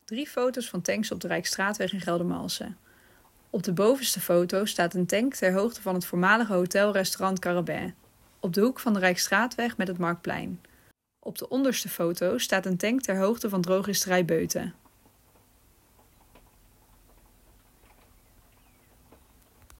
3 foto's van tanks op de Rijksstraatweg in Geldermalsen. Op de bovenste foto staat een tank ter hoogte van het voormalige hotel-restaurant Carabin, op de hoek van de Rijksstraatweg met het Marktplein. Op de onderste foto staat een tank ter hoogte van drogisterij Beuten.